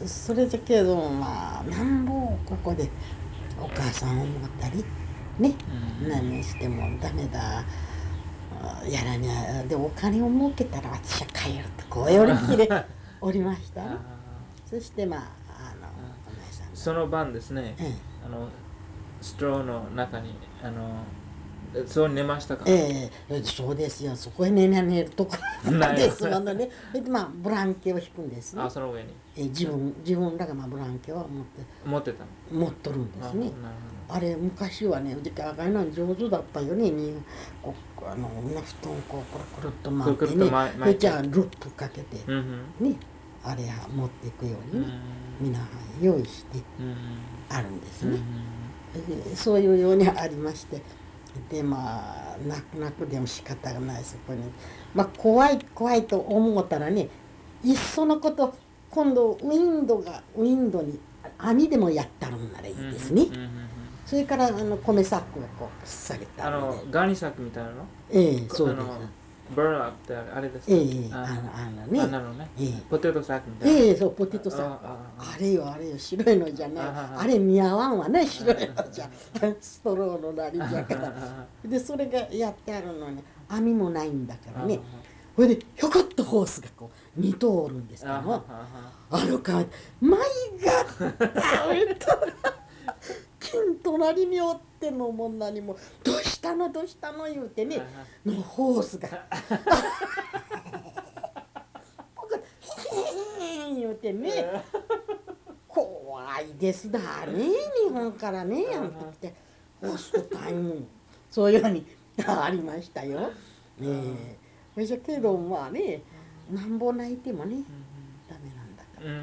それだけどまあなんぼここでお母さんを思ったりね、何してもダメだ、やらにゃでお金を儲けたら私は帰るとこう寄り切れおりましたね。そしてまあお前さんがその晩ですね、 えストローの中にそう寝ましたか？ そうですよ、そこへ寝るところですものね。それでまあブランケを引くんですね。 その上に自分らがまあブランケを持ってたの。 持っとるんですね。 なるあれ昔はね、うち赤いの上手だったよね。こ布団をこうくるくるっと巻いてね、 くるくるっと巻いてそれじゃあルップかけてほど。 ね、あれは持っていくようにね、皆用意してあるんですね。そういうようにありまして、でまあ泣く泣くでも仕方がない、そこにまあ怖い怖いと思ったらね、いっそのこと今度ウィンドに網でもやったるんならいいですね。それから米サックをこう下げたりで、 ガニサックみたいなの？ そうです。 バーナーってあれですか？ ね、 あんなのね。ポテトサックみたいな。 そうポテトサック、あれよ白いのじゃない、あれ似合わんわね、白いのじゃストローのなりじゃからでそれがやってあるのに網もないんだからね。それでひょこっとホースがこう2頭おるんですけども、川マイガッダメと金隣におってのもんなにもどうしたの言うてね、のホースが言うてね、怖いですだね、日本からねやんときてホースタイムそういうふうにありましたよ。それじゃけどまあね、なんぼ泣いてもねダメなんだから、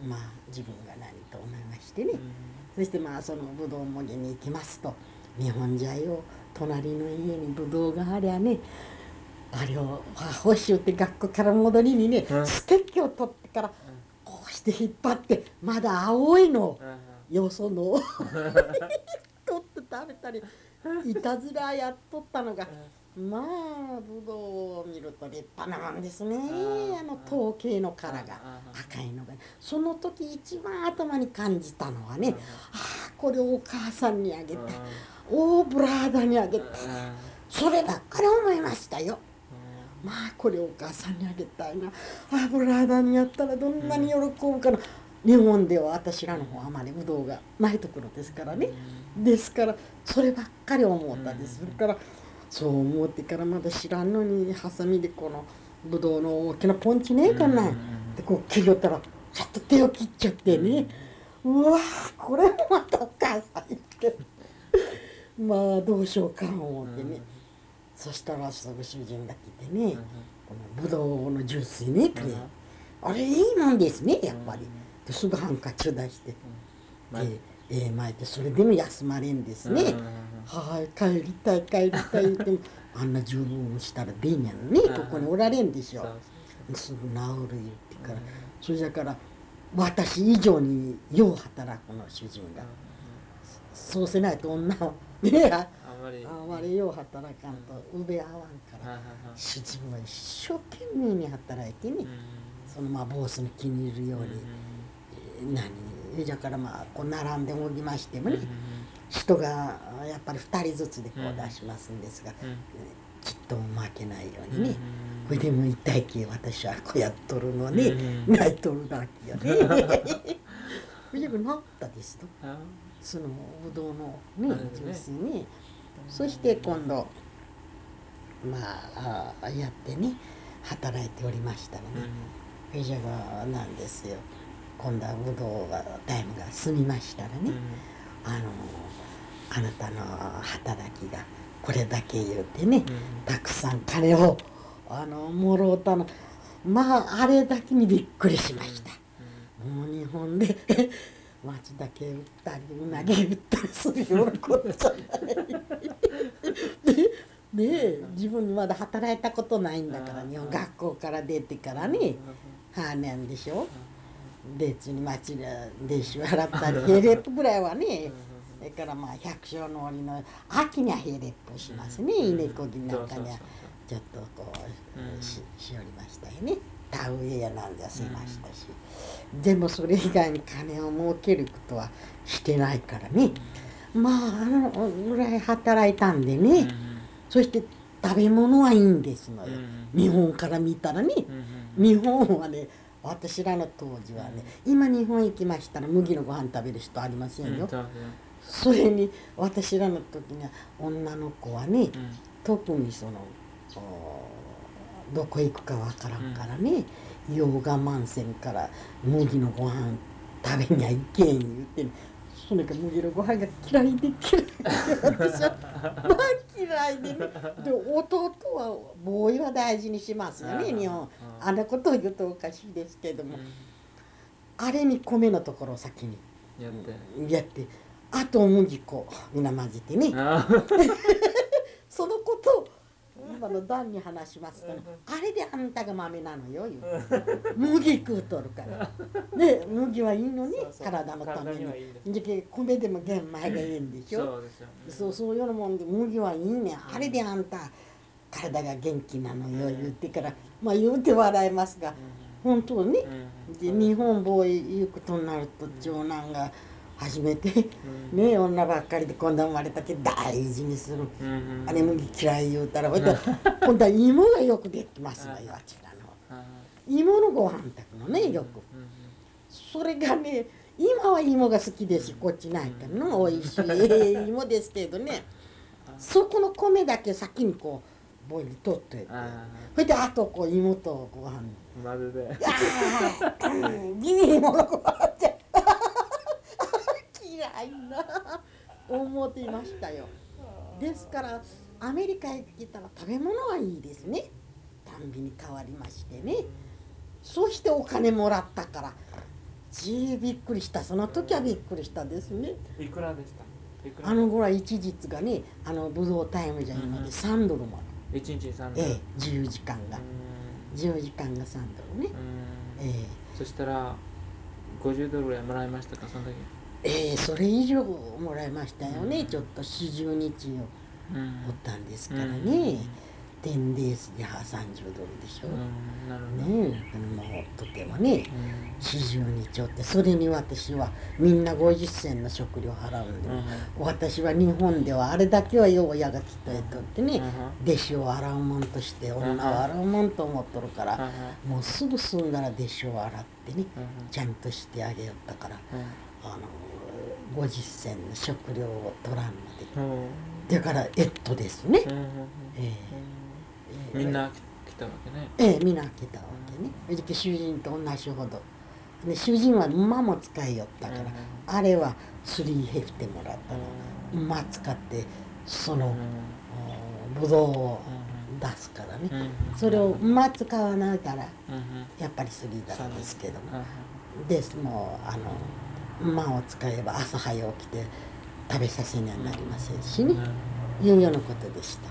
まあ自分が何と思いましてね、そしてまあそのぶどうもぎに行きますと、日本じゃよ、隣の家にぶどうがありゃね、あれを欲しゅうって学校から戻りにね、ステッキを取ってからこうして引っ張って、まだ青いのよそのを取って食べたり、いたずらやっとったのが、まあぶどうを見ると立派なもんですね。桃系の殻が赤いのが、その時一番頭に感じたのはね、これをお母さんにあげた、ブラーダにあげた、そればっかり思いましたよ。まあこれお母さんにあげたいな、ブラーダにやったらどんなに喜ぶかな。日本では私らの方あまりぶどうがないところですからね、ですからそればっかり思ったんです。それからそう思ってからまだ知らんのに、ハサミでこのぶどうの大きなポンチねえかなってこう切りよったら、ちょっと手を切っちゃってね、うわこれまたお母さんってまあどうしようか思ってね、そしたらすぐ主人が来てね、このぶどうのジュースねくれ、あれいいもんですねやっぱり、ですぐハンカチを出して、巻いて、それでも休まれんですね。帰りたい言っても、あんな十分したらでんやんね、ここにおられんでしょ。すぐ治る言ってから、それじゃから私以上によう働くの主人が、そうせないと女はね、あまりよう働かんとうべ合わんから、主人は一生懸命に働いてね、そのまあボースに気に入るように、だからまあこう並んでおりましてもね、人がやっぱり2人ずつでこう出しますんですが、きっと負けないようにね、これでも痛いき私はこうやっとるのね、泣いとるだけよね。それでも治ったですと、そのぶどうのねジュースに、そして今度まあやってね働いておりましたらね、それじゃがなんですよ、今度はぶどうがタイムが済みましたらね、あなたの働きがこれだけ言うてね、たくさん金をもろうたの、まああれだけにびっくりしました。もう日本で松茸売ったりうなぎ売ったりするようなことじゃないでね、自分にまだ働いたことないんだから、日本学校から出てからね、年でしょ、別に町で電子払ったりヘレップぐらいはね、それからまあ百姓の折の秋にはヘレップしますね、稲こぎなんかにはちょっとこうしおりましたよね、 田植えやなんざしましたし、でもそれ以外に金を儲けることはしてないからね、まああのぐらい働いたんでね、そして食べ物はいいんですのよ、日本から見たらね、日本はね、私らの当時はね、今日本行きましたら麦のご飯食べる人ありませんよ、それに私らの時には女の子はね、特にそのどこ行くかわからんからね、溶岩満線から麦のご飯食べにゃいけん言うて、ね、それから麦のご飯が嫌いで嫌いで私はまあ嫌いでね、で弟はボーイは大事にしますよね、日本あんなことを言うとおかしいですけども、あれに米のところを先にやってあと麦粉みんな混ぜてねそのことを今の旦に話しますとね、あれであんたが豆なのよ言う麦食うとるからで麦はいいのに体のためにじゃけ米でも玄米がいいんでしょ、そういうようなもんで麦はいいね、あれであんた体が元気なのよ言ってから、まあ言うて笑いますが本当に、で日本ボーイいうことになると長男が初めて、ね、女ばっかりで今度生まれたけど大事にする、あれ麦嫌い言うたら今度は芋がよくできますのよ、あちらの芋のご飯炊くのねよく、それがね今は芋が好きですよ、こっちないからのおいしい芋ですけどね、そこの米だけ先にこうボウルに取っといて、それであとこう芋とご飯混ぜてギニ芋のご飯って嫌いな思っていましたよ。ですからアメリカへ来たら食べ物はいいですね、たんびに変わりましてね、そしてお金もらったからびっくりした、その時はびっくりしたですね。 いくらでした？ あの頃は一日がね、ブドウタイムじゃいいので3ドルも 1日3ドル、 自由時間が3ドルね、 そしたら50ドルぐらいもらいましたか、その時？ それ以上もらいましたよね、ちょっと40日をおったんですからね、10デースで30ドルでしょ、 なるほどね、もうとてもね、40日おって、それに私はみんな50銭の食料払うんで、私は日本ではあれだけはよう親がきっととってね、弟子を洗うもんとして女を洗うもんと思っとるから、もうすぐ済んだら弟子を洗ってね、ちゃんとしてあげよったから、50銭の食料を取らんので、だからですね、 みんな来たわけね。 みんな来たわけね。主人と同じほど。で主人は馬も使いよったから、あれは3ヘフテもらったの。馬使ってそのブドウを出すからね。それを馬使わないからやっぱり3だったんですけども。ですもう馬を使えば朝早起きて食べさせにはなりませんしね。いうようなことでした。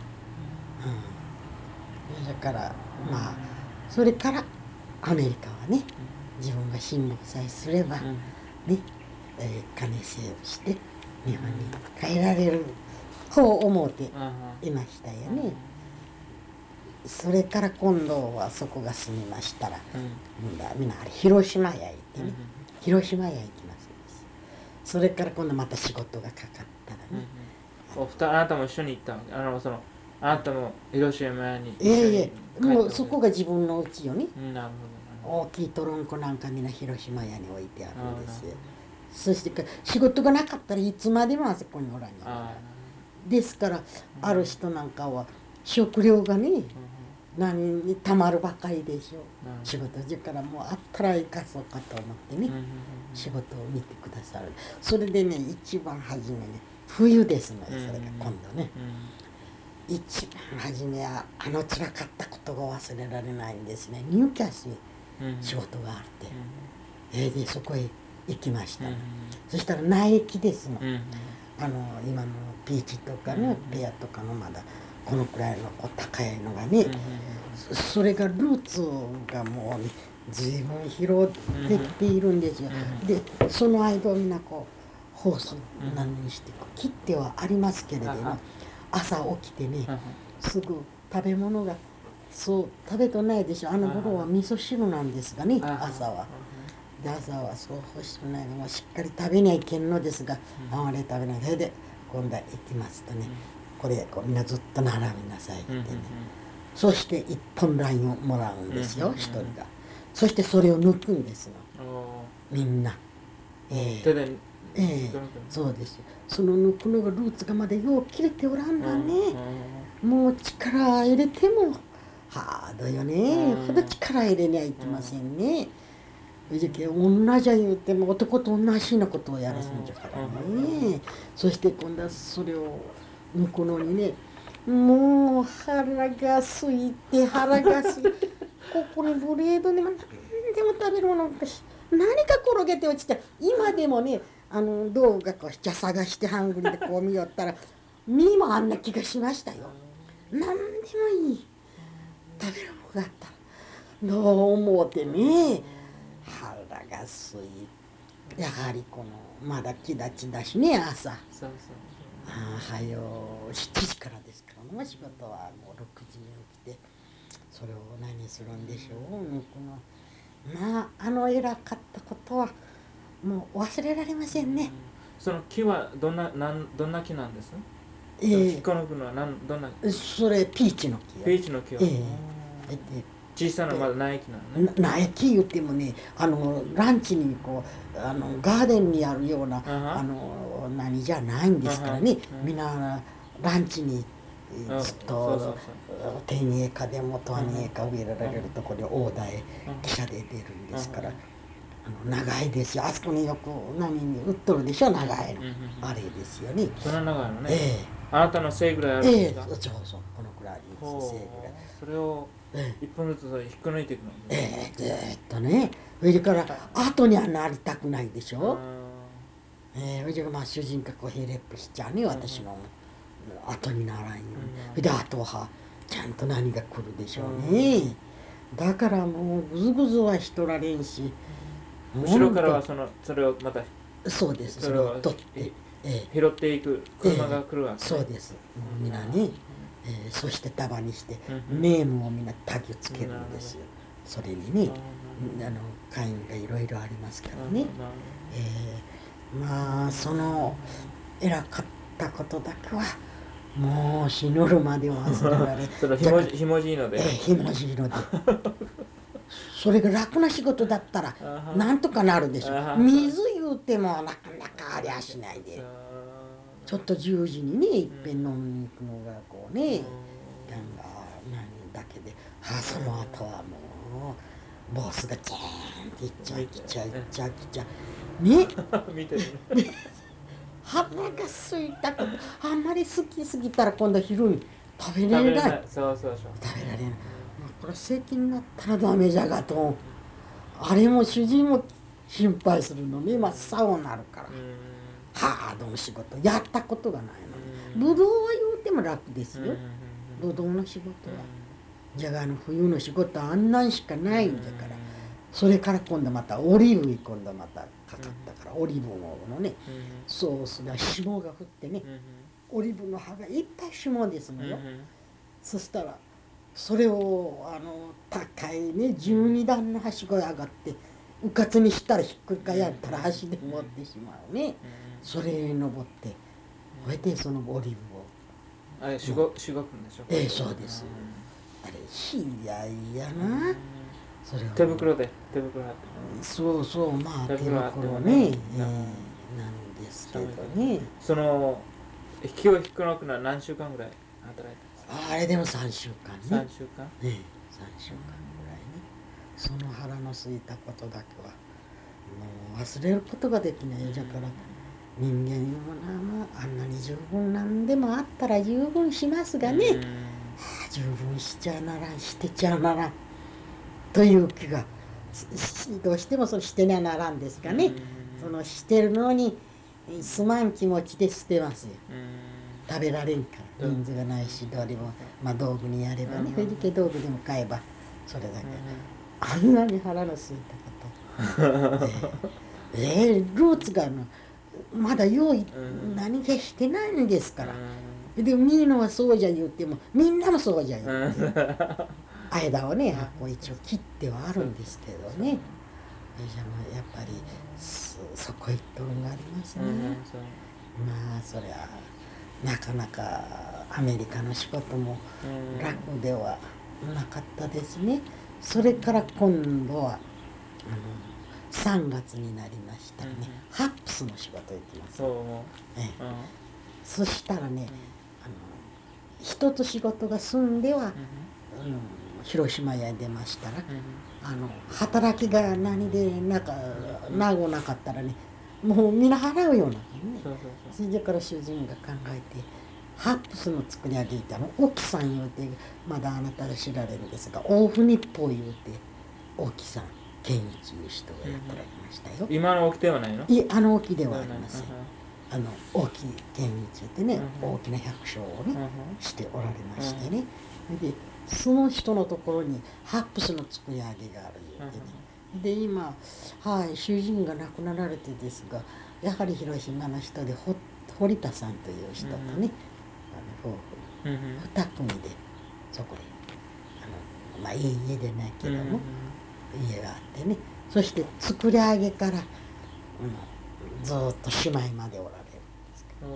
だからまあそれからアメリカはね、自分が辛抱さえすればね、金セーブして日本に帰られるこう思っていましたよね。それから今度はそこが済みましたら、みんなあれ広島へ行ってね、広島へ行きます。それから今度また仕事がかかったらね、 あなたも一緒に行ったわけ？あなたも広島屋にもうそこが自分の家よね。 なるほど。大きいトロンコなんかみんな広島屋に置いてあるんですよ。そして仕事がなかったらいつまでもあそこにおらんやですから、ある人なんかは食料がね、何にたまるばかりでしょう。仕事だからもうあったら生かそうかと思ってね、仕事を見てくださる。それでね、一番初めね、冬ですのよ、それが今度ね。一番初めは辛かったことが忘れられないんですね。ニューキャッスルに仕事があって、でそこへ行きました、そしたら苗木ですの、今のピーチとかね、ペアとかのまだこのくらいの高いのがね、それがルーツがもう、ね、随分広できているんですよ。でその間をみんなこうホース何にして切ってはありますけれども、朝起きてね、すぐ食べ物がそう食べとないでしょ。あの頃は味噌汁なんですがね、 あ朝は。で朝はそう欲しくないのもしっかり食べにはいけんのですが、あまり食べない。それで今度は行きますとね、これみんなずっと並びなさいってね、そして一本ラインをもらうんですよ、一人が。そしてそれを抜くんですの、みんな。 手でそうです。その抜くのがルーツがまだよう切れておらんのね。もう力入れてもハードよね。ほど力入れにはいけませんね。じゃけ同じや言うても男と同じなことをやらすんじゃからね。そして今度はそれを抜くのにね、もう腹が空いて腹が空いてここにブレードでも何でも食べるものが何か転げて落ちて、今でもね動画こうじゃ探してハングリでこう見よったら身もあんな気がしましたよ。何でもいい食べるものがあったらどう思うてね、腹が空い、やはりこのまだ気立ちだしね、朝。 そうはよ7時からですからね、仕事はもう6時に起きて、それを何するんでしょう。このまあ偉かったことはもう忘れられませんね。 その木はどんな木なんです？引っこ抜くのはどんな？ それピーチの木。 ピーチの木は。小さなまだ苗木なのね。 苗木言ってもね、ランチにこうガーデンにあるような何じゃないんですからね。みんなランチにずっと天栄花でもトアニエカ植えられるところで大台汽車で出るんですから、長いですよ。あそこによく何に売っとるでしょ、長いの。あれですよね。 そんな長いのね。あなたの背ぐらいあるんですか？ そうそう、このくらいです、背ぐらい。 それを一本ずつ引っこ抜いていくの？ ずっとね。それから後にはなりたくないでしょ。それでまあ主人がこうヘレップしちゃうね、私の後にならんように。それであとはちゃんと何が来るでしょうね。だからもうぐずぐずはしとられんし、 後ろからはそれをまたそうです、それを取って拾っていく車が来るわけ、 そうです。もうみんなね、そして束にしてネームをみんなタグつけるんですよ。それにね、会員がいろいろありますからね。まあその偉かったことだけはもう死ぬるまでは忘れられそのひもじいので、 ひもじいのでそれが楽な仕事だったらなんとかなるでしょ。水言うてもなかなかありゃしないで、ちょっと10時にねいっぺん飲みに行くのがこうね、何だけで、その後はもうボスがチェーンっていっちゃいっちゃいっちゃいっちゃね見てるね腹が空いたこと、あんまり好きすぎたら今度昼に食べれない。 そう食べられない。これ正規になったらダメじゃがと、あれも主人も心配するのに真っ青になるから、ハードの仕事やったことがないのに。ぶどうは言うても楽ですよ、ぶどうの仕事は。じゃが冬の仕事はあんなんしかないんだから。それから今度またオリーブに今度またかかったから、オリーブのねソースが霜が降ってね、オリーブの葉がいっぱい霜ですのよ。そしたらそれを高いね12段のはしご上がってうかつにしたらひっくり返ったら足で持ってしまうね。それに登ってそれでそのオリーブをあれしごくんでしょ。 そうです。あれひやいやな。それを手袋貼って、 そうまあ手袋ねなんですけどね。 その木を引っこ抜くのは何週間ぐらい働いたんですか？ あれでも3週間ね。 3週間 3週間ぐらいね。その腹の空いたことだけはもう忘れることができない。だから人間いうのはあんなに十分なんでもあったら十分しますがね、十分しちゃならん、してちゃならんという気がどうしてもそのしてならんですかね。そのしてるのにすまん気持ちで捨てますよ。食べられんから人数がないし、どれもまあ道具にやればね、藤家道具でも買えばそれだけ。あんなに腹の空いたこと、ルーツがまだ用意何かしてないんですから。でもみんなはそうじゃ言ってもみんなもそうじゃ言って間をねこう一応切ってはあるんですけどね。じゃあやっぱりそこ行っとるんがありますね。まあそりゃなかなかアメリカの仕事も楽ではなかったですね。それから今度は3月になりましたらね、ハップスの仕事行きます。そしたらね、人と仕事が済んでは、広島へ出ましたら、働きが何でなかったらね、もう皆払うようなね。それから主人が考えてハップスの作り上げたの沖さん言うて、まだあなたが知られるんですが、大船日報言うて沖さん健一いう人がやってられましたよ。 今の沖ではないの？ いえ、沖ではありません。沖健一ってね、大きな百姓をね、しておられましてね。でその人のところにハップスの作り上げがあるようでね。で今、主人が亡くなられてですが、やはり広島の人で堀田さんという人とね、夫婦2組でそこでいい家でないけども、家があってね、そして作り上げから、ずっとしまいまでおられるんですから。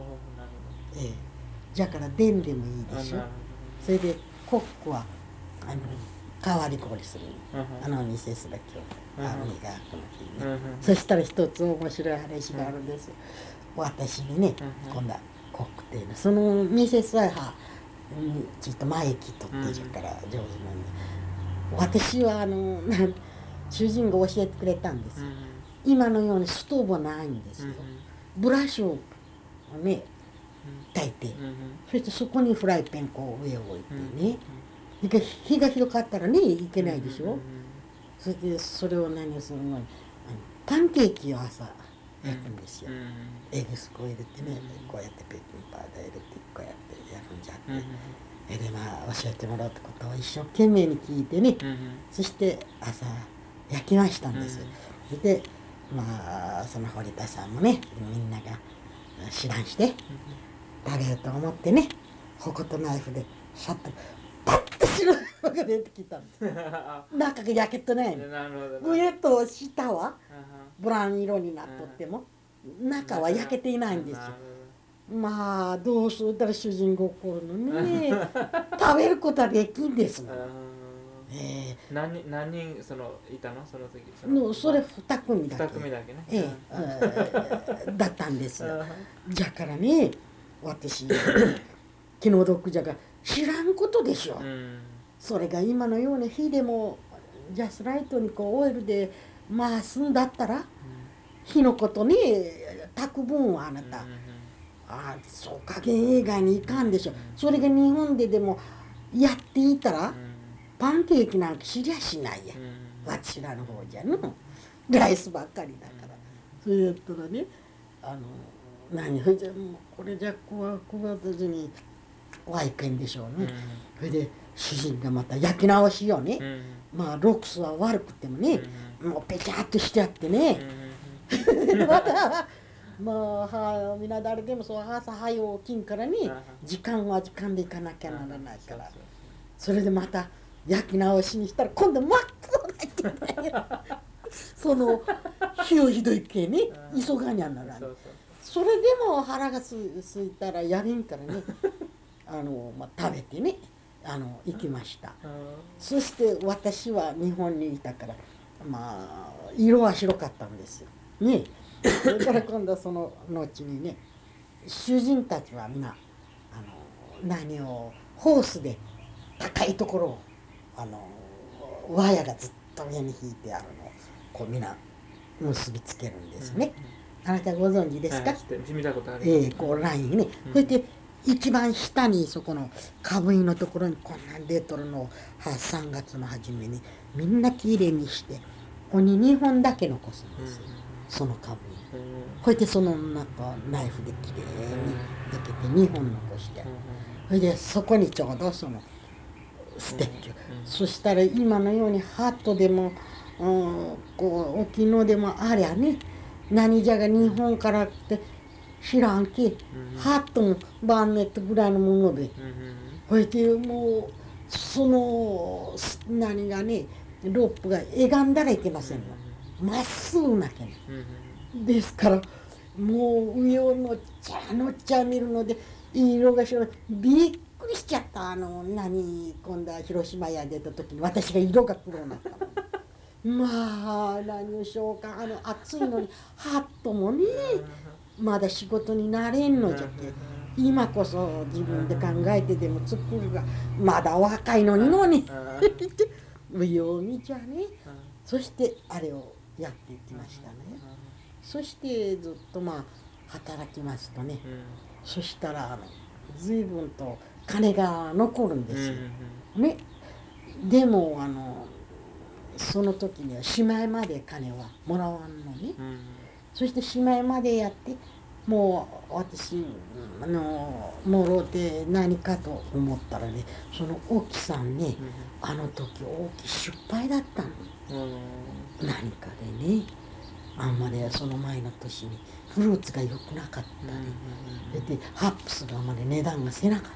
じゃからでんでもいいでしょ。それでコックは代わり氷するミセスだけを磨くの日ね。そしたら一つ面白い話があるんです。私にね、今度はコックっていうの、そのミセスはちょっと前来とってじゃから上手なんで、私は主人が教えてくれたんですよ。今のようにストーブはないんですよ。ブラシをね炊いて、そしてそこにフライパンこう上を置いてね、火が広かったらねいけないでしょ。それでそれを何をするのにパンケーキを朝焼くんですよ。エグスコ入れてね、こうやってベーキングパウダー入れてこうやってやるんじゃって、で教えてもらうってことを一生懸命に聞いてね、そして朝焼きましたんです。でその堀田さんもね、みんなが知らんして食べると思ってね、矛とナイフでシャッとパッと白いのが出てきたんです。中が焼けてないの。上と下はブラウン色になっとっても中は焼けていないんですよ。どうするったら主人が怒るのね。食べることはできんですもん。 何人いたのその時？ それ2組だけ。 2組だけね。 だったんですよ。じゃからね、私気の毒じゃが知らんことでしょ。それが今のような火でもジャスライトにこうオイルで回すんだったら、火のことね炊く分はあなた、そう加減映画にいかんでしょ。それが日本ででもやっていたら、パンケーキなんか知りゃしないや。私らの方じゃのライスばっかりだから。それやったらね、じゃもうこれじゃこうがずにはいけんでしょうね。それで主人がまた焼き直しよね。ロックスは悪くてもね、もうペチャッとしてやってね。またみんな誰でもそう朝早起きんからね、時間は時間で行かなきゃならないから、それでまた焼き直しにしたら今度真っ黒だってそのひどい系ね、急がにゃならん。それでも腹がすいたらやれんからね食べてね行きました。そして私は日本にいたから色は白かったんですよね。それから今度はその後にね、主人たちは皆何をホースで高いところをワヤがずっと上に引いてあるのをこう皆結びつけるんですね。あなたご存知ですか？ 見たことある。 こうラインね。そして一番下にそこの株印のところにこんなん出とるのを3月の初めにみんなきれいにしてここに2本だけ残すんですよ。その株印。こうやってその中ナイフできれいに抜けて2本残して、それでそこにちょうどそのステッキを、そしたら今のようにハットでもこう沖野でもありゃね、何じゃが日本からって知らんけ、ハットもバンネットぐらいのもので、こうやってもその何がねロープが歪んだらいけませんの。まっすぐなきゃね。ですからもう上を乗っちゃ見るので色が白いびっくりしちゃった。今度は広島屋出た時に私が色が黒になったの。まあ何をしようか暑いのにハットもねまだ仕事になれんのじゃけ今こそ自分で考えてでも作るがまだ若いのによう見ちゃね。そしてあれをやっていきましたね。そしてずっと働きますとね、そしたら随分と金が残るんですよ、ね。でもその時にはしまいまで金はもらわんのね、そしてしまいまでやってもう私もろて何かと思ったらねその奥さんね、あの時大きい失敗だったの、何かでねあんまりその前の年にフルーツが良くなかったり、でハップスがあんまり値段がせなかった、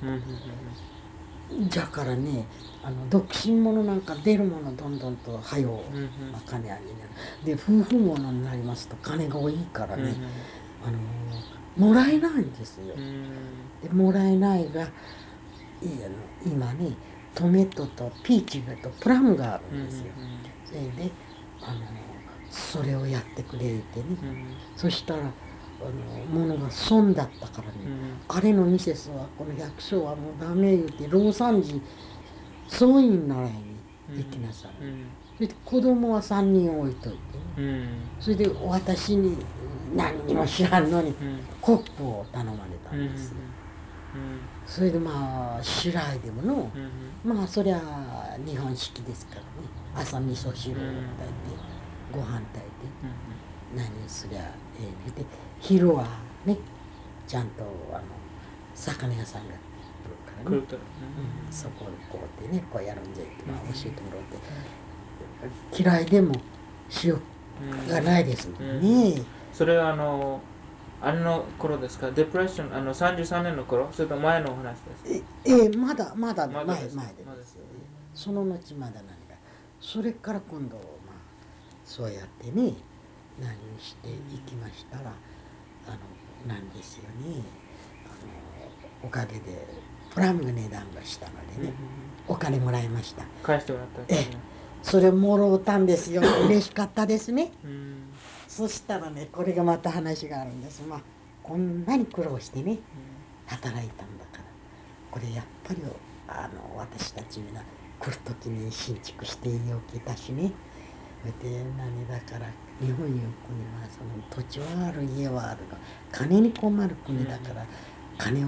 じゃからね独身者なんか出るものどんどんと金あげになる。で夫婦ものになりますと金が多いからね、もらえないんですよ、でもらえないが今ねトメトとピーチとプラムがあるんですよ、それでそれをやってくれてね、そしたら物が損だったからね、あれのミセスはこの百姓はもうダメ言うて老産児総員習いに行きなさる、それで子供は3人置いといてね、それで私に何にも知らんのにコップを頼まれたんですよ、それで白いでもの、そりゃ日本式ですからね朝味噌汁を炊いてご飯炊いて、何すりゃで昼はねちゃんと魚屋さんが来るからね、そこにこうやってねこうやるんじゃいって教えてもらって、嫌いでも塩がないですもんね、 それはあれの頃ですか？デプレッション33年の頃？それと前のお話ですか？ まだ前でですよ、その後まだ何かそれから今度そうやってね何していきましたらなんですよねおかげでプラムが値段がしたのでね、お金もらいました。 返してもらったんですね。 それもろうたんですよ。嬉しかったですね。そしたらねこれがまた話があるんです。こんなに苦労してね働いたんだからこれやっぱり私たちみんな来る時に新築しておきたしね、でだから日本いう国はその土地はある家はあるが金に困る国だから、金を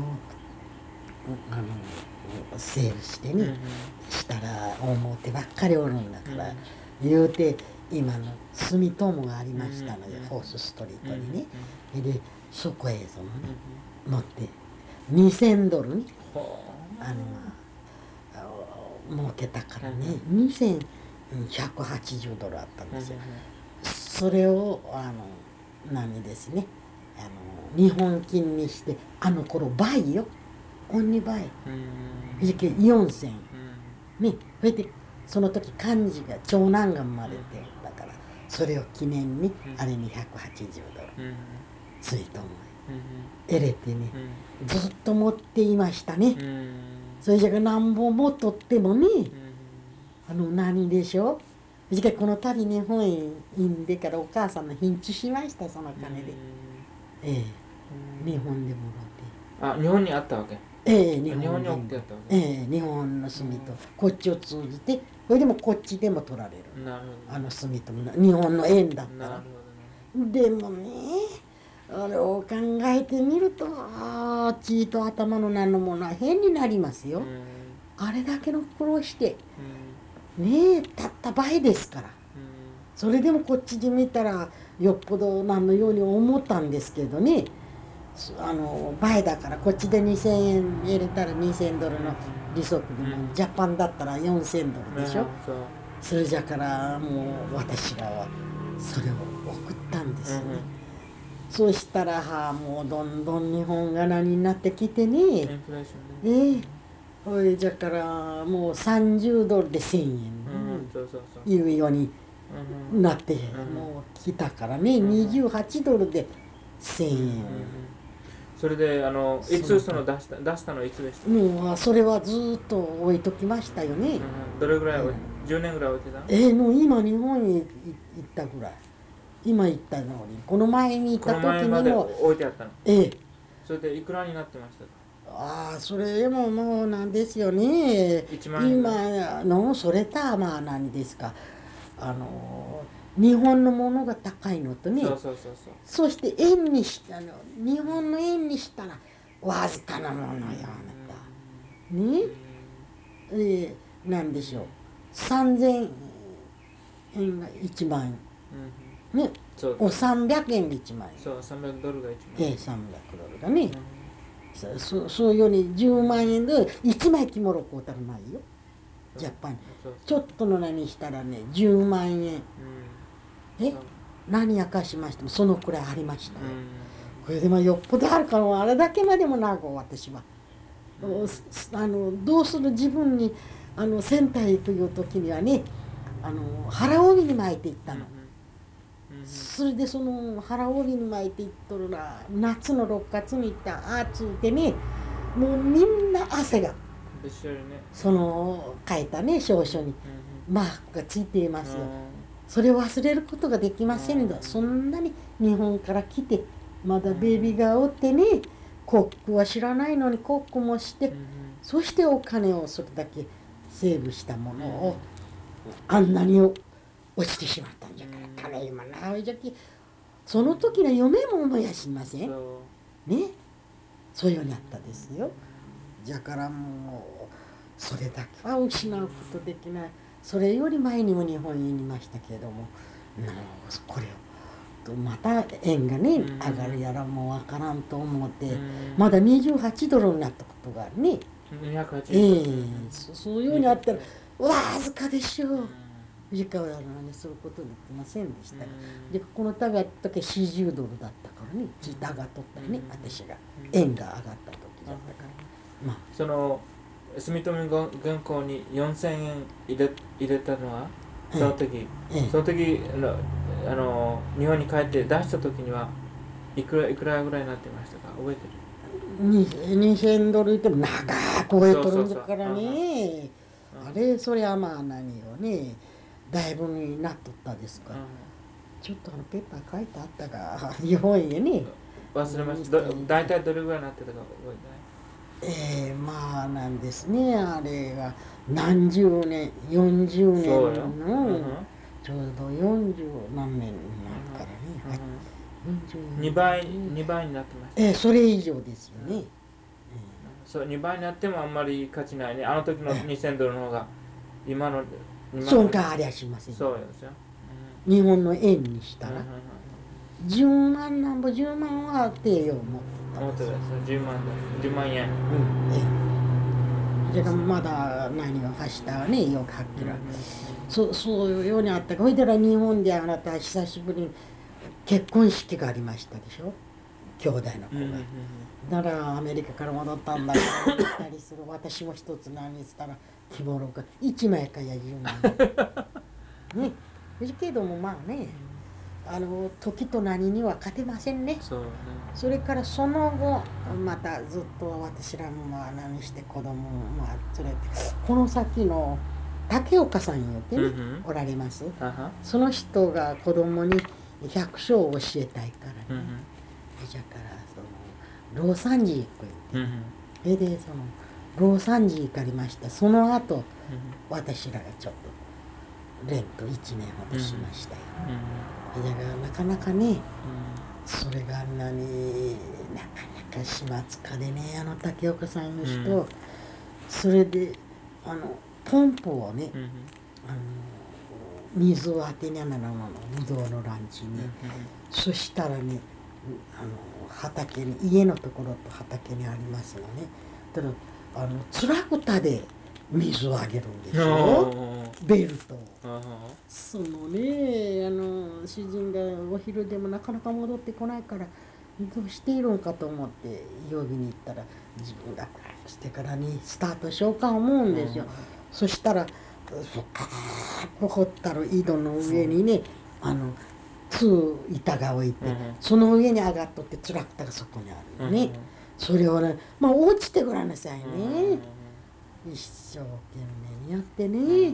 セールしてね、したら大手ばっかりおるんだから、言うて今の住友がありましたので、ホースストリートにね、でそこへそのね乗って2000ドルに儲けたからね、2180ドルあったんですよ。それを何ですね日本金にして頃倍よ、オンに倍、4000ね、それでその時幹事が長男が生まれてだからそれを記念にあれに180ドルついと思い得れてね、ずっと持っていましたね。それじゃが何本も取ってもね何でしょう、じゃこの度日本へ行んでからお母さんの貧地しましたその金で、日本でもらって。日本にあったわけ？日本に OK だったわけ？ 日本の住とこっちを通じてそれでもこっちでも取られる。 なるほど。 住とも日本の円だったら。 なるほどね。でもねあれを考えてみると血と頭の何のものは変になりますよ。あれだけの苦労してねたった倍ですから。それでもこっちで見たらよっぽど何のように思ったんですけどね、倍だからこっちで2000円入れたら2000ドルの利息でも、ジャパンだったら4000ドルでしょ、それじゃからもう私らはそれを送ったんですよね、そうしたらもうどんどん日本が何になってきてね、 ほいだからもう30ドルで1000円そうそうそう。 いうようになってもう来たからね、28ドルで1000円。 それでいつその出したのいつでした？ もうそれはずっと置いときましたよね。 どれぐらい10年ぐらい置いてた？ もう今日本に行ったぐらい。今行ったのにこの前に行った時にもこの前まで置いてあったの？それでいくらになってましたか？ それももうなんですよね。 1万円。 今のそれたまあ何ですか、日本のものが高いのとね、そして円にしたの、日本の円にしたらわずかなものよあなたね。なんでしょう、3000円が1万円ね、お300円で1万円、 そう300ドルが1万円、300ドルだね。そういうように10万円で1枚着物買うたらないよジャパン。ちょっとの何したらね10万円、何やかしましてもそのくらいありましたよ。これでもよっぽどあるからあれだけまでもなく私はどうする自分に仙台行くいう時にはね腹帯に巻いていったの。それでその腹帯に巻いていっとるら夏の6月に行った暑いてね、もうみんな汗がその書いたね証書にマークがついていますよ。それを忘れることができませんの。そんなに日本から来てまだベビーがおってね、コックは知らないのにコックもして、そしてお金をそれだけセーブしたものをあんなに落ちてしまったんじゃから、金今なじゃきその時の夢も思いやしませんね。そういうようにあったですよ。じゃからもうそれだけは失うことできない。それより前にも日本にいましたけれども、これをまた円がね上がるやらもわからんと思って、まだ28ドルになったことがあるね。そういうようにあったらわずかでしょう。時間をやらないすることできませんでしたが、でこの度あった時40ドルだったからね、ちょっと上がっとったりね、私が円が上がった時だったから、 その住友銀行に4000円入れたのはその時、日本に帰って出した時にいくらぐらいになってましたか？覚えてる ？2000ドル言っても長く覚えとるんだからね。あれそりゃまあ何をねだいぶになっとったですから、ちょっとペーパー書いてあったが日本へね忘れました。大体どれぐらいになってたか覚えてない。まあなんですね、あれが何十年40年のちょうど40何年になるからね、 2倍になってました。 それ以上ですよね。 そう2倍になってもあんまり価値ないね。あの時の2000ドルの方が今のそうかありゃしません。 そうですよ。 日本の円にしたら10万なんぼ10万は定よ思ってたんです。 10万円。 じゃあまだ何を発したねよくはっきり、そういうようにあったか。ほいでら日本であなた久しぶりに結婚式がありましたでしょ、兄弟の子が。だからアメリカから戻ったんだから行ったりする。私も一つ何したら着物が1枚かや10万ね。けどもまあね、時と何には勝てませんね。それからその後またずっと私らもまあ何して子供もまあ連れてこの先の竹岡さんよってね、おられます。その人が子供に百姓を教えたいからね。じゃからその労産時行くって、でその労産時行かれました。その後、私らがちょっとレント1年ほどしましたよ。だからなかなかね、それがあんなになかなか始末家でね、竹岡さんの人、それでポンプをね、水を当てにゃならなのぶどうのランチに、そしたらね畑に家のところと畑にありますのね。だからつらくたで水をあげるんですよ、ベルト。そのね主人がお昼でもなかなか戻ってこないからどうしているんかと思って呼びに行ったら自分がしてからにスタートしようか思うんですよ。そしたら深く掘ったる井戸の上にね通板が置いて、その上に上がっとってトラクターがそこにあるよね。それをね落ちてごらんなさいね。一生懸命やってね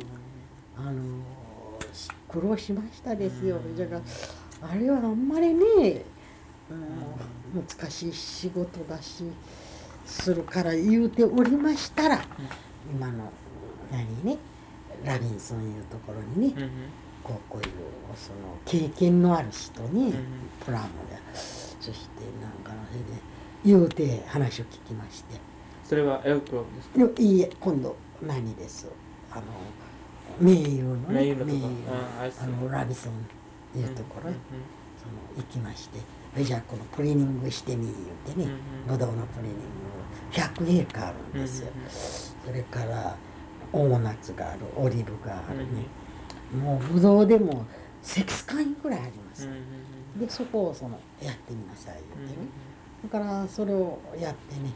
苦労しましたですよ。だからあれはあんまりね難しい仕事だしするから言うておりましたら、今のラビンソンいうところにね、こういうその経験のある人にプラムで、そしてなんかのそれで言うて話を聞きまして。 それはエルクロブですか？ いいえ、今度何です。名優のね、ラビソンいうところへ行きまして、じゃあこのプリーニングしてみ言うてね、ブドウのプリーニング100エーカーあるんですよ。それから大夏がある、オリーブがあるね、もうブドウでも6缶ぐらいあります。でそこをやってみなさい言うてね、だからそれをやってね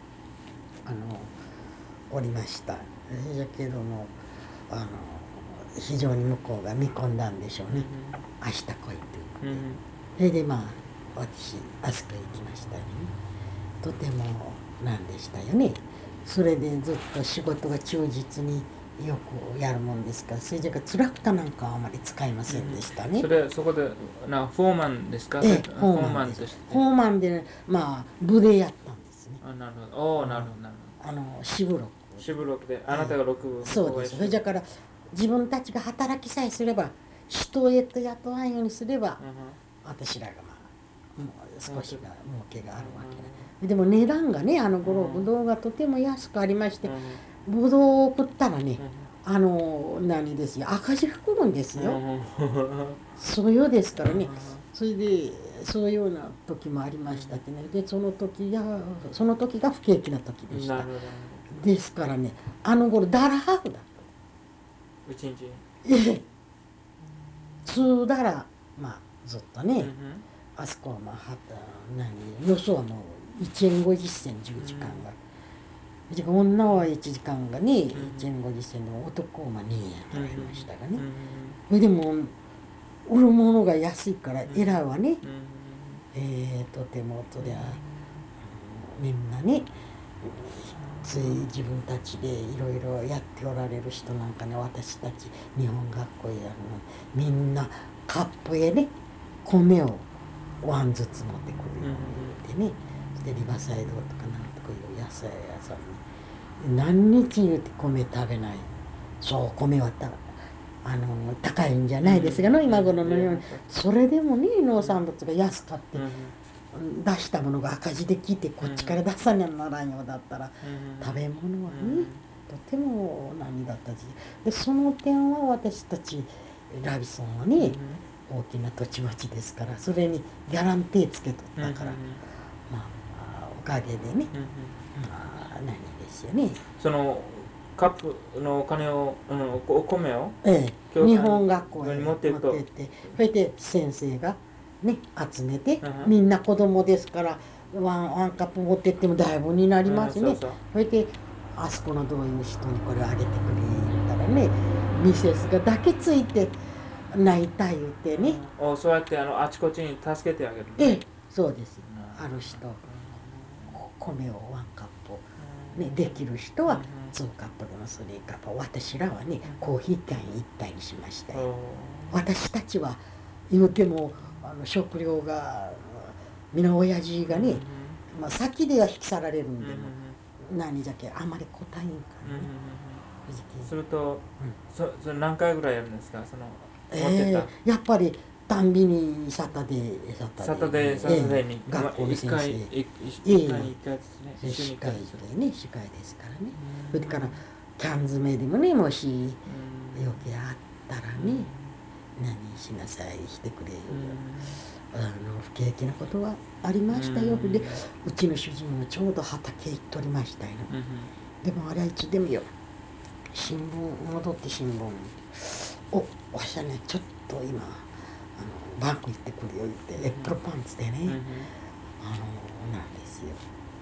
おりました。だけども非常に向こうが見込んだんでしょうね、明日来いと言って、それで私あそこ行きましたね。とてもなんでしたよね。それでずっと仕事が忠実によくやるもんですから、それじゃトラクターなんかはあまり使いませんでしたね。 そこでフォーマンですか？ フォーマンです。フォーマンで部でやったんですね。 なるほど。なるほど。 シブロック。 シブロックであなたが6部。 そうです。それじゃから自分たちが働きさえすれば、人へと雇わんようにすれば、私らがもう少しが儲けがあるわけで、でも値段がねブドウがとても安くありまして、ブドウを送ったらね何ですよ、赤字含むんですよ。そういうですからね。それでそういうような時もありましたってね。でその時が不景気な時でした。ですからね、頃ダラハーフだ 1日 2ダラずっとね、あそこは予想の1円50銭10時間が、女は1時間がね1円50銭で男は2円払いましたがね。それでも売るものが安いからエラはね、とてもそりゃみんなねつい自分たちでいろいろやっておられる人なんかね、私たち日本学校へやるのみんなカップへね米をワンずつ持ってくるように言ってね、でリバーサイドとかなんとかいう野菜屋さんに何日言うて米食べない。そう米は高いんじゃないですがの今頃のように、それでもね農産物が安かって、出したものが赤字できてこっちから出さにゃならんようだったら、食べ物はねとても何だったし、でその点は私たちラビソンはね、大きな土地持ちですから、それにギャランティーつけとったから、おかげでね、何ですよね。 そのカップのお金をお米を、 日本学校に持ってって、それで先生がね集めて、みんな子供ですからワンカップ持ってってもだいぶになりますね。それであそこのどういう人にこれをあげてくれ言ったらね、ミセスがだけついて泣いた言うてね。 そうやってあちこちに助けてあげる。 そうです。ある人米をワンカップ、できる人は2カップでも3カップ、私らはねコーヒー缶1杯にしましたよ。私たちは言うても食料が皆親父がね、先では引き去られるんでも、何じゃけあまり答えんからね。 すると、それ何回ぐらいやるんですか？ やっぱりたんびにサタデーに学校の先生司会ですからね。それからキャン詰めでもね、もし余計あったらね、何しなさいしてくれよ、不景気なことはありましたよ。でうちの主人もちょうど畑行っておりましたよ。でもあれはいつでもよ、新聞戻って新聞わしはねちょっと今バンク行ってくるよ言ってエプロパンツでね、 なんですよ、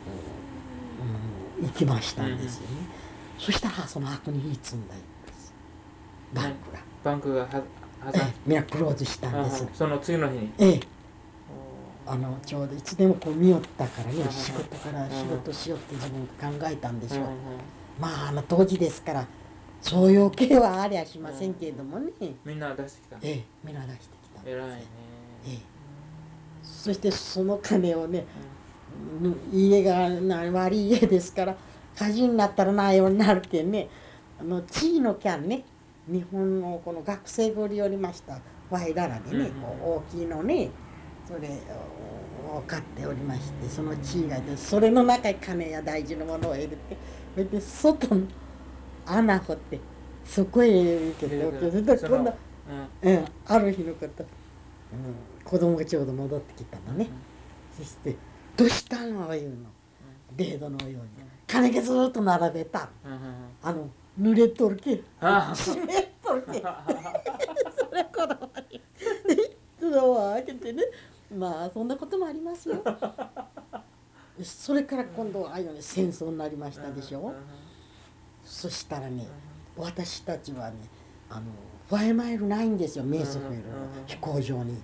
行きましたんですよね。そしたらその悪に火積んだんですバンクが。 バンクが破産。 みんなクローズしたんです。 その次の日に。 ちょうどいつでもこう見よったからね、仕事から仕事しようって自分考えたんでしょう。まあ当時ですからそういう系はありゃしませんけれどもね。 みんな出してきた。 みんな出してきたんですよ。 偉いね。 そしてその金をね、家が悪い家ですから火事になったらないようになるけんね、チーのキャンね、日本のこの学生が売り寄りましたファイダラでね、大きいのね、それを買っておりまして、そのチーがでそれの中に金や大事なものを入れて、それで外の穴掘ってそこへ入れるけど、それで今度、ある日のこと、子供がちょうど戻ってきたのね。そして「どうしたの?」言うの、レードのように金がずっと並べた、濡れとるけ湿っとるけそれ子供にドアを開けてね、まあそんなこともありますよ。それから今度はああいうね戦争になりましたでしょ。そしたらね、私たちはねファイマイルないんですよ、メースフェルの飛行場に。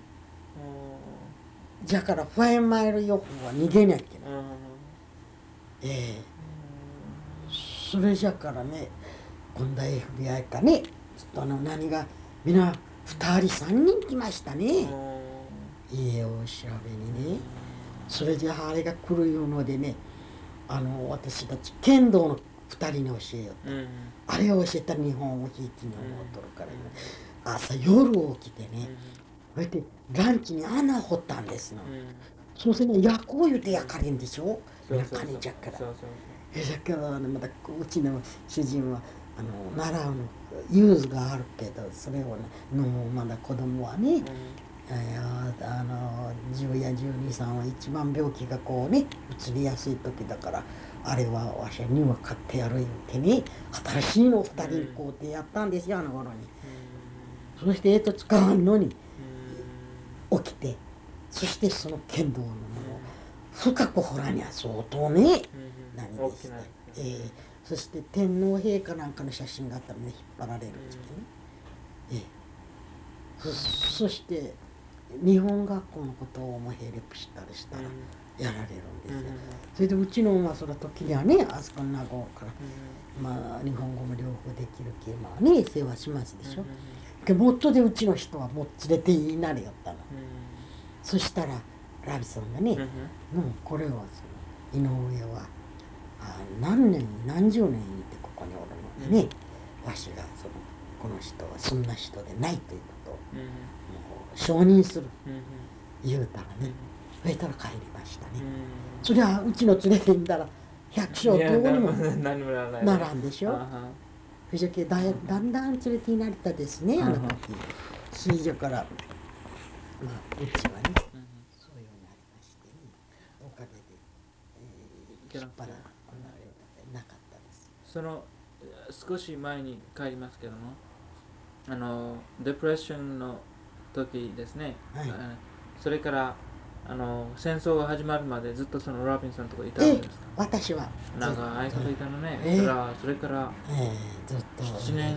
だからファイマイル予報は逃げなきゃいけない。それじゃからね、今度は FBI かね、何がみんな2人3人来ましたね、家を調べにね。それじゃあれが来るいうのでね、私たち剣道の2人に教えようと、あれを教えたら日本をひいきに思うとるからね、朝夜起きてね、それでランチに穴掘ったんですの。そうすると焼こう言うて焼かれんでしょ、みんな金じゃから。だからまたうちの主人は習うのユーズがあるけど、それをねまだ子供はね、10や12、3は一番病気がこうね移りやすい時だから、あれはわしはには買ってやる言うてね、新しいのを2人に買うてやったんですよ、あの頃に。そして使わんのに起きて、そしてその剣道のものを深く掘らにゃ相当ね、何でした。そして天皇陛下なんかの写真があったらね、引っ張られる時期ね。そして日本学校のことをもヘレプしたりしたらやられるんですよ。それでうちのその時にはね、あそこの名護から、まあ日本語も両方できるけまあね世話しますでしょ。もっとでうちの人はもう連れていなれよったの。そしたらラビさんがね、これはその井上は何年何十年いてここにおるのでね、わしがこの人はそんな人でないということをもう承認する、言うたらね、そしたら帰りましたね。そりゃうちの連れて行ったら百姓どうにもならんでしょ。それじゃけだんだん連れていなれたですね、あの時。それじゃからまあうちはね、そういうようになりましてね、おかげで引っ張らなかったです。 その少し前に帰りますけども、デプレッションの時ですね、それから戦争が始まるまでずっとそのロビンソンのところにいたんですか。 私は長いこといたのね。それからずっと 7年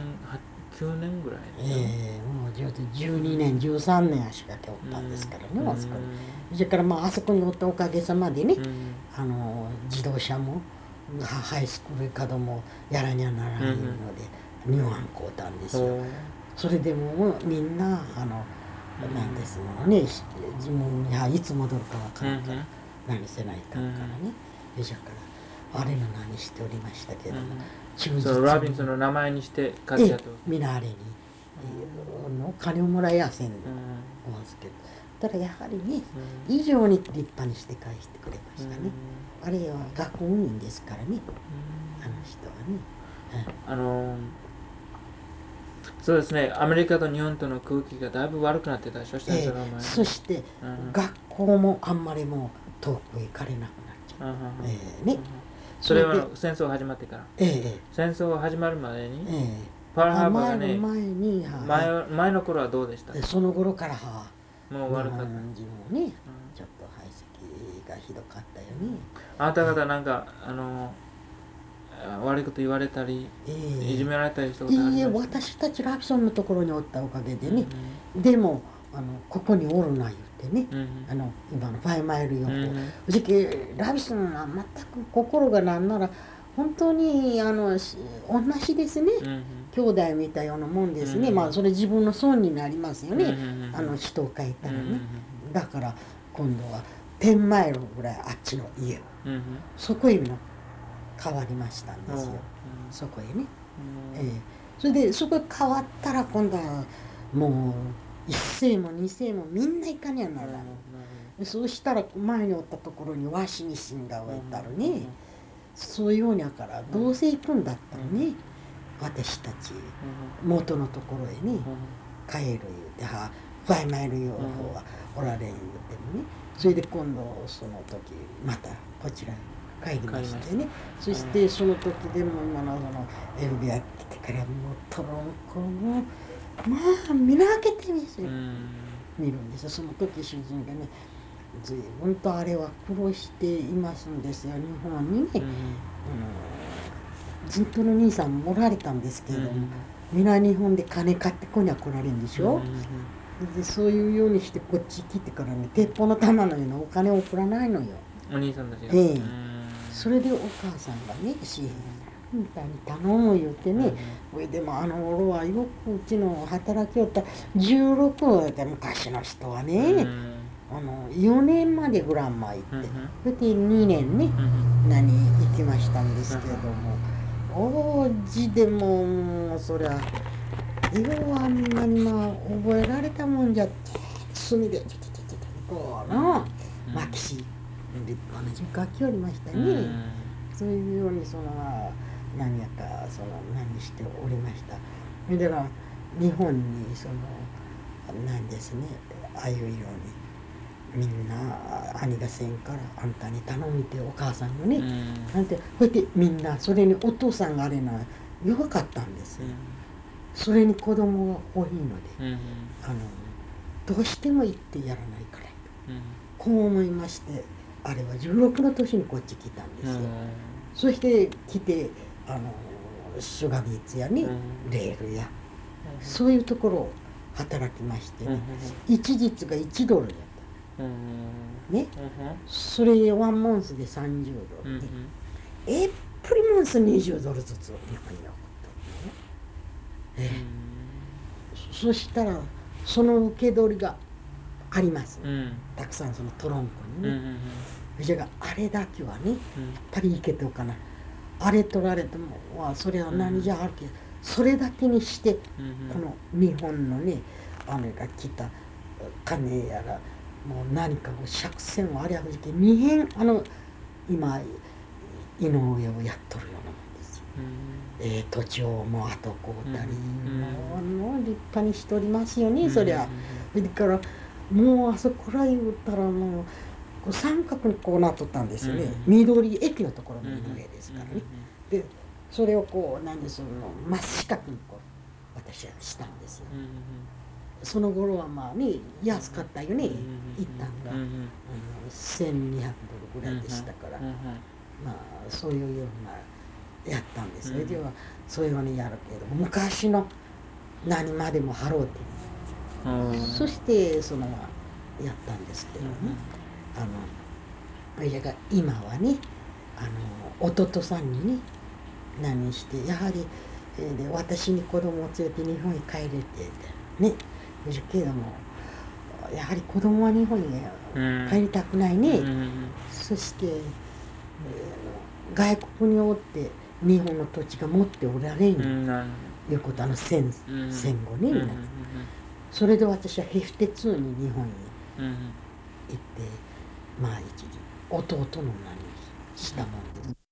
9年ぐらいもう12年13年足掛けおったんですからね、あそこに。それからまああそこにおったおかげさまでね、自動車もハイスクール稼働もやらにゃならないのでニューハン買うたんですよ。それでもみんななんですもんね、自分にいつ戻るかわからんから何せないかんからね。だからあれの何しておりましたけども、 そのロビンソンの名前にして書いてあった。 みんなあれにお金をもらいやせんで思うんですけど、ただやはりね、以上に立派にして返してくれましたね。あれは学校員ですからね、あの人はね。 そうですね、アメリカと日本との空気がだいぶ悪くなってたでしょ、 そして、学校もあんまりもう遠くへ行かれなくなっちゃう。ね。 それは戦争が始まってから。戦争が始まるまでに、パールハーバーがね、前の頃はどうでした？ その頃からはもう悪かった。 日本人もね、ちょっと排斥がひどかったよね。 あなた方なんか悪いこと言われたり、いじめられたりしたことありますか？ いいえ、私たちラビソンのところにおったおかげでね、でもここにおるな言ってね、今の5マイル予報、じきラビソンは全く心がなんなら本当に同じですね、兄弟みたいなもんですね、まあそれ自分の損になりますよね、人を書いたらね、だから今度は10マイルぐらいあっちの家を、そこへの変わりましたんですよ、そこへね、それでそこへ変わったら今度はもう一世も二世もみんな行かにゃならない、そうしたら前におったところにワシミシンが置いたるね、そういうようにゃからどうせ行くんだったらね、私たち元のところへね帰る言うてファイマイル用の方はおられん言うてもね、それで今度その時またこちらへ帰りましてね、そしてその時でも今のFBI 来てからもうトロンコもまあ見開けてみるんですよ。その時主人がね随分とあれは苦労していますんですよ、日本にね、ずっとの兄さんもおられたんですけれども、皆日本で金買ってこにゃ来られるんでしょ、でそういうようにしてこっち来てからね鉄砲の玉のようなお金を送らないのよ、 お兄さんたちが。 それでお母さんがね紙幣みたいに頼む言うてね、でも頃はよくうちの働きよった16で昔の人はね、4年までグランマ行って、それで2年ね、行きましたんですけれども、王子でもそりゃようあんなに覚えられたもんじゃって墨でこうのマキシ立派な字書きおりましたね、そういうように何やか何しておりました。だから日本に何ですね、ああいうようにみんな兄がせんからあんたに頼みてお母さんよね、なんてこうやってみんなそれにお父さんがあれな弱かったんですよ、それに子供が多いので、どうしても行ってやらないから、こう思いまして、あれは16の年にこっち来たんですよ、そして来てシュガービーツやね、レールや、そういうところを働きましてね、一日が1ドルやったね、それワンモンスで30ドルで、エプリモンス20ドルずつ日本に送ったね、そしたらその受け取りがあります、たくさんそのトロンコにね、じゃああれだけはね、やっぱりいけておかない、あれ取られてもそれは何じゃあるけど、それだけにしてこの日本のねあれが来た金やらもう何かを借銭をあれはじけ二辺今井上をやっとるようなもんですよ、土地をもう後こうたり、もう立派にしておりますよね、そりゃ。だからもうあそこら言うたらもう三角にこうなっとったんですよね、緑駅のところの上ですからね、でそれをこう何その真四角にこう私はしたんですよ、その頃はまあね安かったよね、一旦が、1200ドルぐらいでしたから、まあそういうようなやったんです、それではそういうようにやるけれども、昔の何までも払うて、そしてやったんですけどね、それが今はね弟さんにね何してやはり、で私に子供を連れて日本へ帰れてね、けれどもやはり子供は日本へ帰りたくないね、そして、外国におって日本の土地が持っておられんいうこと、戦後ね、それで私はヘフテ2に日本に行って、まあ一時弟の名にしたもんです。